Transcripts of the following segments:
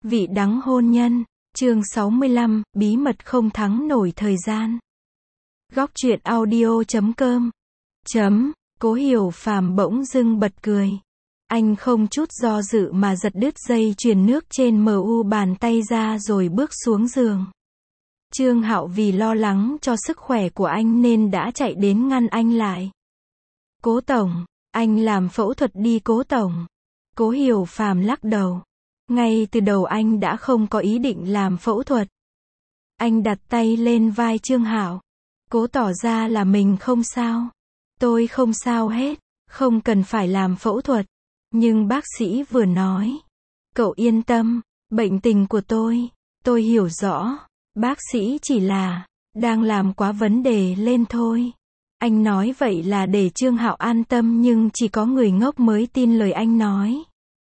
Vị đắng hôn nhân, chương 65, bí mật không thắng nổi thời gian. Góc truyện audio.com Cố Hiểu Phàm bỗng dưng bật cười. Anh không chút do dự mà giật đứt dây chuyền nước trên mu bàn tay ra rồi bước xuống giường. Trương Hạo vì lo lắng cho sức khỏe của anh nên đã chạy đến ngăn anh lại. Cố tổng, anh làm phẫu thuật đi Cố tổng. Cố Hiểu Phàm lắc đầu. Ngay từ đầu anh đã không có ý định làm phẫu thuật. Anh đặt tay lên vai Trương Hạo. Cố tỏ ra là mình không sao. Tôi không sao hết, không cần phải làm phẫu thuật. Nhưng bác sĩ vừa nói. Cậu yên tâm, bệnh tình của tôi hiểu rõ. Bác sĩ chỉ là, đang làm quá vấn đề lên thôi. Anh nói vậy là để Trương Hạo an tâm nhưng chỉ có người ngốc mới tin lời anh nói.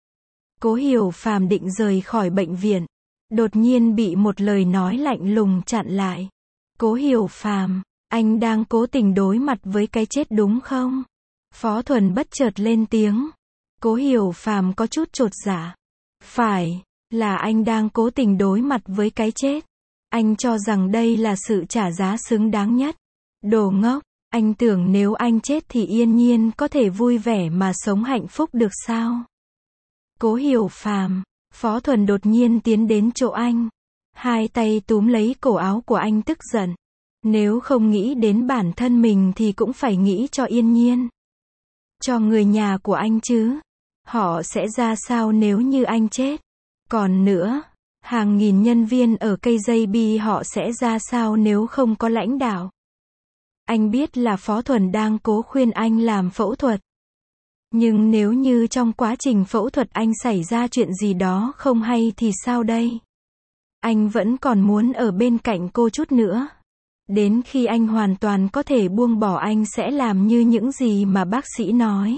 Cố Hiểu Phàm định rời khỏi bệnh viện. Đột nhiên bị một lời nói lạnh lùng chặn lại. Cố Hiểu Phàm, anh đang cố tình đối mặt với cái chết đúng không? Phó Thuần bất chợt lên tiếng. Cố Hiểu Phàm có chút chột dạ. Phải, là anh đang cố tình đối mặt với cái chết. Anh cho rằng đây là sự trả giá xứng đáng nhất. Đồ ngốc, anh tưởng nếu anh chết thì Yên Nhiên có thể vui vẻ mà sống hạnh phúc được sao? Cố Hiểu Phàm, Phó Thuần đột nhiên tiến đến chỗ anh. Hai tay túm lấy cổ áo của anh tức giận. Nếu không nghĩ đến bản thân mình thì cũng phải nghĩ cho Yên Nhiên. Cho người nhà của anh chứ. Họ sẽ ra sao nếu như anh chết? Còn nữa, hàng nghìn nhân viên ở KJB họ sẽ ra sao nếu không có lãnh đạo? Anh biết là Phó Thuần đang cố khuyên anh làm phẫu thuật. Nhưng nếu như trong quá trình phẫu thuật anh xảy ra chuyện gì đó không hay thì sao đây? Anh vẫn còn muốn ở bên cạnh cô chút nữa. Đến khi anh hoàn toàn có thể buông bỏ anh sẽ làm như những gì mà bác sĩ nói.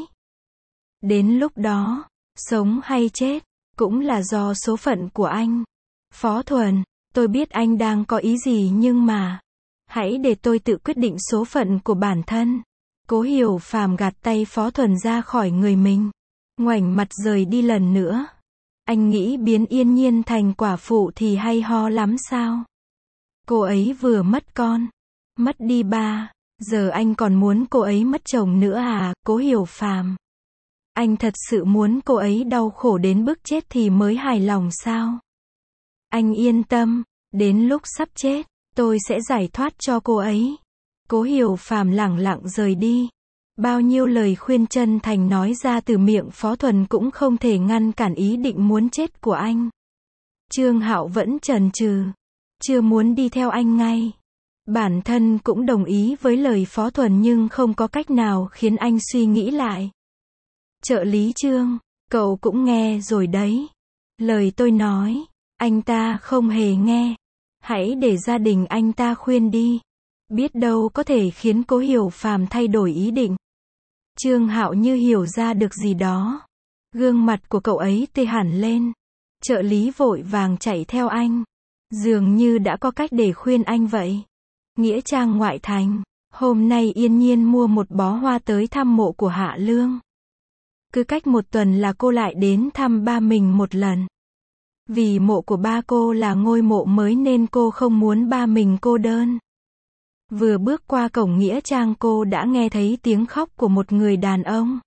Đến lúc đó, sống hay chết, cũng là do số phận của anh. Phó Thuần, tôi biết anh đang có ý gì nhưng mà, hãy để tôi tự quyết định số phận của bản thân. Cố Hiểu Phàm gạt tay Phó Thuần ra khỏi người mình. Ngoảnh mặt rời đi lần nữa. Anh nghĩ biến Yên Nhiên thành quả phụ thì hay ho lắm sao? Cô ấy vừa mất con, mất đi ba, giờ anh còn muốn cô ấy mất chồng nữa à? Cố Hiểu Phàm, anh thật sự muốn cô ấy đau khổ đến bước chết thì mới hài lòng sao? Anh yên tâm, đến lúc sắp chết, tôi sẽ giải thoát cho cô ấy. Cố Hiểu Phàm lẳng lặng rời đi. Bao nhiêu lời khuyên chân thành nói ra từ miệng Phó Thuần cũng không thể ngăn cản ý định muốn chết của anh. Trương Hạo vẫn chần chừ, chưa muốn đi theo anh ngay. Bản thân cũng đồng ý với lời Phó Thuần nhưng không có cách nào khiến anh suy nghĩ lại. Trợ lý Trương, cậu cũng nghe rồi đấy. Lời tôi nói, anh ta không hề nghe. Hãy để gia đình anh ta khuyên đi. Biết đâu có thể khiến Cố Hiểu Phàm thay đổi ý định. Trương Hạo như hiểu ra được gì đó. Gương mặt của cậu ấy tê hẳn lên. Trợ lý vội vàng chạy theo anh. Dường như đã có cách để khuyên anh vậy. Nghĩa trang ngoại thành. Hôm nay Yên Nhiên mua một bó hoa tới thăm mộ của Hạ Lương. Cứ cách một tuần là cô lại đến thăm ba mình một lần. Vì mộ của ba cô là ngôi mộ mới nên cô không muốn ba mình cô đơn. Vừa bước qua cổng nghĩa trang cô đã nghe thấy tiếng khóc của một người đàn ông.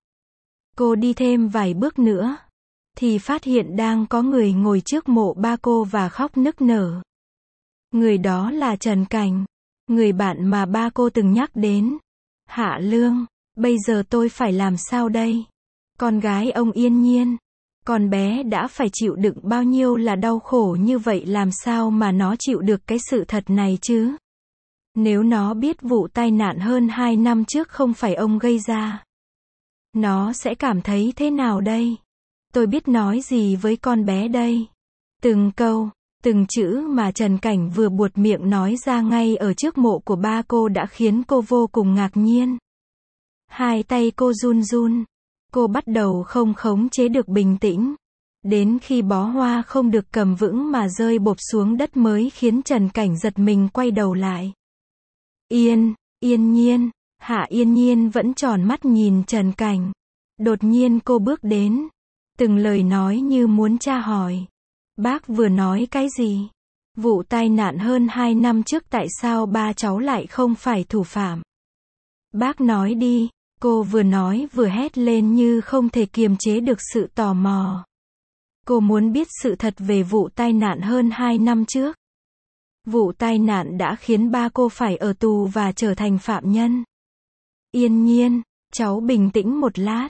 Cô đi thêm vài bước nữa, thì phát hiện đang có người ngồi trước mộ ba cô và khóc nức nở. Người đó là Trần Cảnh, người bạn mà ba cô từng nhắc đến. Hạ Lương, bây giờ tôi phải làm sao đây? Con gái ông Yên Nhiên, con bé đã phải chịu đựng bao nhiêu là đau khổ như vậy làm sao mà nó chịu được cái sự thật này chứ? Nếu nó biết vụ tai nạn hơn 2 năm trước không phải ông gây ra, nó sẽ cảm thấy thế nào đây? Tôi biết nói gì với con bé đây? Từng câu, từng chữ mà Trần Cảnh vừa buột miệng nói ra ngay ở trước mộ của ba cô đã khiến cô vô cùng ngạc nhiên. Hai tay cô run run. Cô bắt đầu không khống chế được bình tĩnh. Đến khi bó hoa không được cầm vững mà rơi bộp xuống đất mới khiến Trần Cảnh giật mình quay đầu lại. Yên Nhiên, Hạ Yên Nhiên vẫn tròn mắt nhìn Trần Cảnh. Đột nhiên cô bước đến. Từng lời nói như muốn tra hỏi. Bác vừa nói cái gì? Vụ tai nạn hơn 2 năm trước tại sao ba cháu lại không phải thủ phạm? Bác nói đi, cô vừa nói vừa hét lên như không thể kiềm chế được sự tò mò. Cô muốn biết sự thật về vụ tai nạn hơn 2 năm trước. Vụ tai nạn đã khiến ba cô phải ở tù và trở thành phạm nhân. Yên Nhiên, cháu bình tĩnh một lát.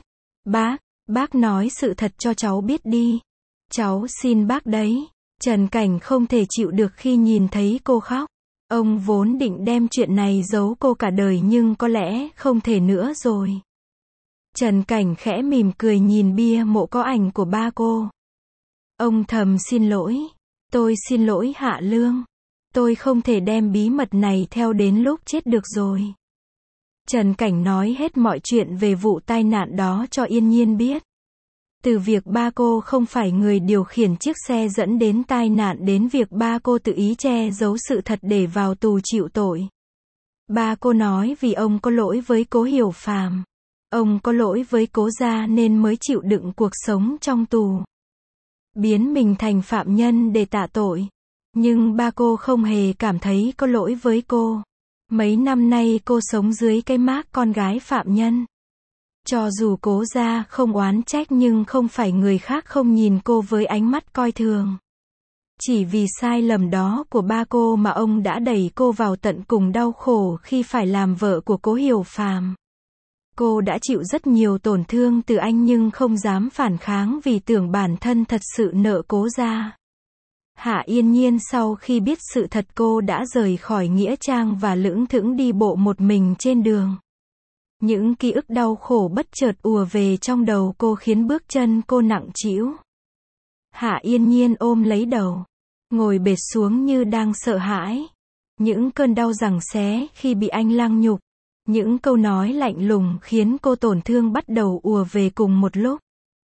Bác nói sự thật cho cháu biết đi. Cháu xin bác đấy. Trần Cảnh không thể chịu được khi nhìn thấy cô khóc. Ông vốn định đem chuyện này giấu cô cả đời nhưng có lẽ không thể nữa rồi. Trần Cảnh khẽ mỉm cười nhìn bia mộ có ảnh của ba cô. Ông thầm xin lỗi. Tôi xin lỗi Hạ Lương. Tôi không thể đem bí mật này theo đến lúc chết được rồi. Trần Cảnh nói hết mọi chuyện về vụ tai nạn đó cho Yên Nhiên biết. Từ việc ba cô không phải người điều khiển chiếc xe dẫn đến tai nạn đến việc ba cô tự ý che giấu sự thật để vào tù chịu tội. Ba cô nói vì ông có lỗi với Cố Hiểu Phàm. Ông có lỗi với Cố gia nên mới chịu đựng cuộc sống trong tù. Biến mình thành phạm nhân để tạ tội. Nhưng ba cô không hề cảm thấy có lỗi với cô. Mấy năm nay cô sống dưới cái mác con gái phạm nhân. Cho dù Cố gia không oán trách nhưng không phải người khác không nhìn cô với ánh mắt coi thường. Chỉ vì sai lầm đó của ba cô mà ông đã đẩy cô vào tận cùng đau khổ khi phải làm vợ của Cố Hiểu Phàm. Cô đã chịu rất nhiều tổn thương từ anh nhưng không dám phản kháng vì tưởng bản thân thật sự nợ Cố gia. Hạ Yên Nhiên sau khi biết sự thật cô đã rời khỏi nghĩa trang và lững thững đi bộ một mình trên đường. Những ký ức đau khổ bất chợt ùa về trong đầu cô khiến bước chân cô nặng trĩu. Hạ Yên Nhiên ôm lấy đầu, ngồi bệt xuống như đang sợ hãi. Những cơn đau giằng xé khi bị anh lăng nhục, những câu nói lạnh lùng khiến cô tổn thương bắt đầu ùa về cùng một lúc.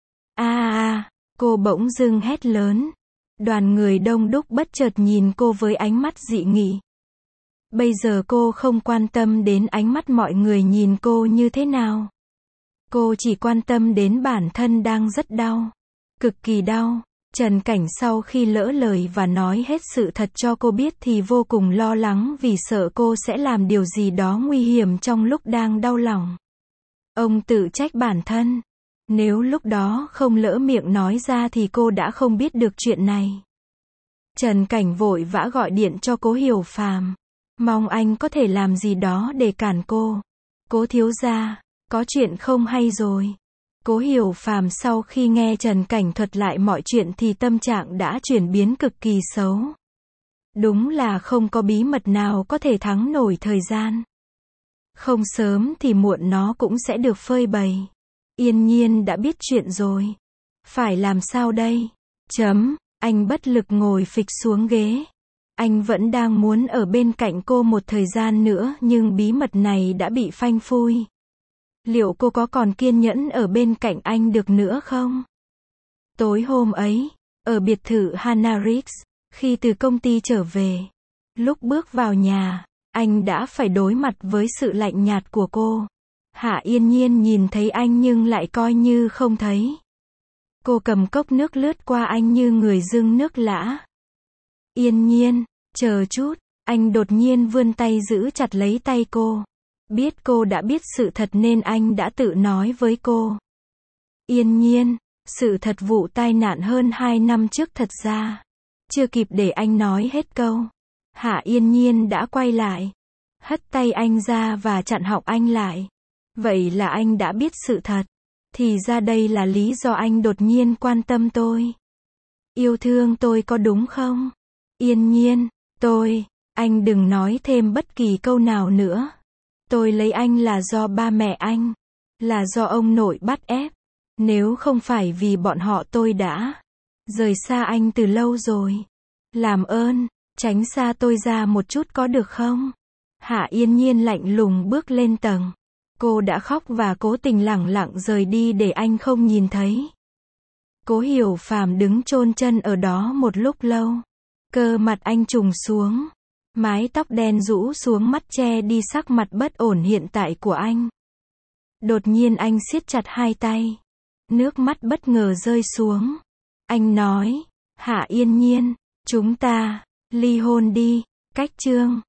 Cô bỗng dưng hét lớn. Đoàn người đông đúc bất chợt nhìn cô với ánh mắt dị nghị. Bây giờ cô không quan tâm đến ánh mắt mọi người nhìn cô như thế nào. Cô chỉ quan tâm đến bản thân đang rất đau. Cực kỳ đau. Trần Cảnh sau khi lỡ lời và nói hết sự thật cho cô biết thì vô cùng lo lắng vì sợ cô sẽ làm điều gì đó nguy hiểm trong lúc đang đau lòng. Ông tự trách bản thân. Nếu lúc đó không lỡ miệng nói ra thì cô đã không biết được chuyện này. Trần Cảnh vội vã gọi điện cho Cố Hiểu Phàm. Mong anh có thể làm gì đó để cản cô. Cố thiếu gia, có chuyện không hay rồi. Cố Hiểu Phàm sau khi nghe Trần Cảnh thuật lại mọi chuyện thì tâm trạng đã chuyển biến cực kỳ xấu. Đúng là không có bí mật nào có thể thắng nổi thời gian. Không sớm thì muộn nó cũng sẽ được phơi bày. Yên Nhiên đã biết chuyện rồi. Phải làm sao đây? Anh bất lực ngồi phịch xuống ghế. Anh vẫn đang muốn ở bên cạnh cô một thời gian nữa nhưng bí mật này đã bị phanh phui. Liệu cô có còn kiên nhẫn ở bên cạnh anh được nữa không? Tối hôm ấy, ở biệt thự Hannah Riggs, khi từ công ty trở về, lúc bước vào nhà, anh đã phải đối mặt với sự lạnh nhạt của cô. Hạ Yên Nhiên nhìn thấy anh nhưng lại coi như không thấy. Cô cầm cốc nước lướt qua anh như người dưng nước lã. Yên Nhiên, chờ chút, anh đột nhiên vươn tay giữ chặt lấy tay cô. Biết cô đã biết sự thật nên anh đã tự nói với cô. Yên Nhiên, sự thật vụ tai nạn hơn 2 năm trước thật ra. Chưa kịp để anh nói hết câu. Hạ Yên Nhiên đã quay lại. Hất tay anh ra và chặn họng anh lại. Vậy là anh đã biết sự thật. Thì ra đây là lý do anh đột nhiên quan tâm tôi. Yêu thương tôi có đúng không? Yên Nhiên, anh đừng nói thêm bất kỳ câu nào nữa. Tôi lấy anh là do ba mẹ anh. Là do ông nội bắt ép. Nếu không phải vì bọn họ tôi đã rời xa anh từ lâu rồi. Làm ơn, tránh xa tôi ra một chút có được không? Hạ Yên Nhiên lạnh lùng bước lên tầng. Cô đã khóc và cố tình lẳng lặng rời đi để anh không nhìn thấy. Cố Hiểu Phàm đứng chôn chân ở đó một lúc lâu. Cơ mặt anh trùng xuống. Mái tóc đen rũ xuống mắt che đi sắc mặt bất ổn hiện tại của anh. Đột nhiên anh siết chặt hai tay. Nước mắt bất ngờ rơi xuống. Anh nói, Hạ Yên Nhiên, chúng ta ly hôn đi. Cách chương